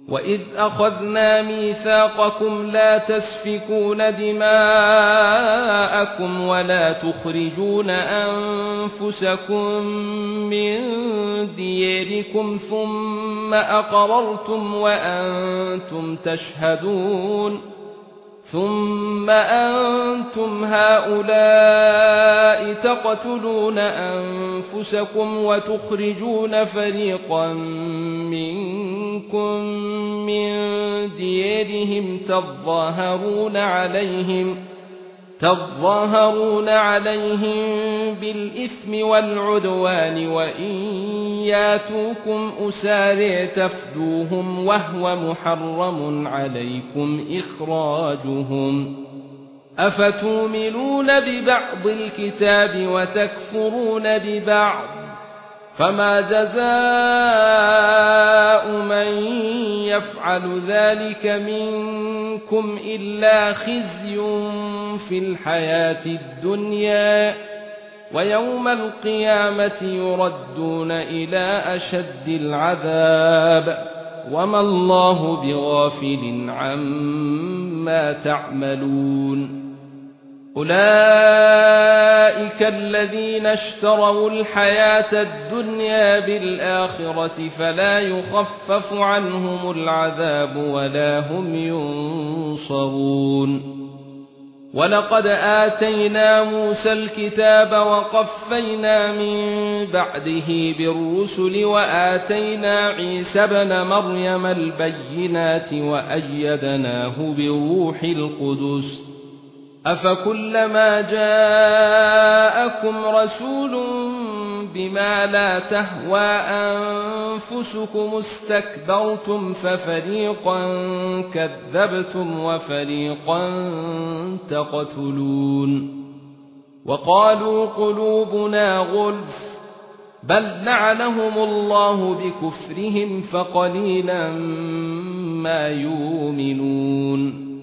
وَإِذْ أَخَذْنَا مِيثَاقَكُمْ لَا تَسْفِكُونَ دِمَاءَكُمْ وَلَا تُخْرِجُونَ أَنفُسَكُم مِّن دِيَارِكُمْ ثُمَّ أَقْرَرْتُمْ وَأَنتُمْ تَشْهَدُونَ ثُمَّ أَنتُمْ هَؤُلَاءِ تَقْتُلُونَ أَنفُسَكُمْ وَتُخْرِجُونَ فَرِيقًا مِنكُم مِّن دِيَارِهِمْ تَظَاهَرُونَ عَلَيْهِم بِالْإِثْمِ وَالْعُدْوَانِ وَإِن يَأْتُوكُمْ أُسَارَىٰ تَفْدُوهُمْ وَهُوَ مُحَرَّمٌ عَلَيْكُمْ إِخْرَاجُهُمْ أَفَتُؤْمِنُونَ بِبَعْضِ الْكِتَابِ وَتَكْفُرُونَ بِبَعْضٍ فَمَا جَزَاءُ مَن يَفْعَلُ ذَلِكَ مِنكُمْ إِلَّا خِزْيٌ فِي الْحَيَاةِ الدُّنْيَا وَيَوْمَ الْقِيَامَةِ يُرَدُّونَ إِلَى أَشَدِّ الْعَذَابِ وَمَا اللَّهُ بِغَافِلٍ عَمَّا تَعْمَلُونَ أُولَئِكَ الَّذِينَ اشْتَرَوُا الْحَيَاةَ الدُّنْيَا بِالْآخِرَةِ فَلَا يُخَفَّفُ عَنْهُمُ الْعَذَابُ وَلَا هُمْ يُنصَرُونَ وَلَقَدْ آتَيْنَا مُوسَى الْكِتَابَ وَقَفَّيْنَا مِن بَعْدِهِ بِالرُّسُلِ وَآتَيْنَا عِيسَى ابْنَ مَرْيَمَ الْبَيِّنَاتِ وَأَيَّدْنَاهُ بِرُوحِ الْقُدُسِ أَفَكُلَّمَا جَاءَكُمْ رَسُولٌ بِمَا لَا تَهْوَى أَنفُسُكُمُ اسْتَكْبَرْتُمْ فَفَرِيقًا كَذَّبْتُمْ وَفَرِيقًا تَقْتُلُونَ وَقَالُوا قُلُوبُنَا غُلْفٌ بَلْ لَعَنَهُمُ اللَّهُ بِكُفْرِهِمْ فَقَلِيلًا مَا يُؤْمِنُونَ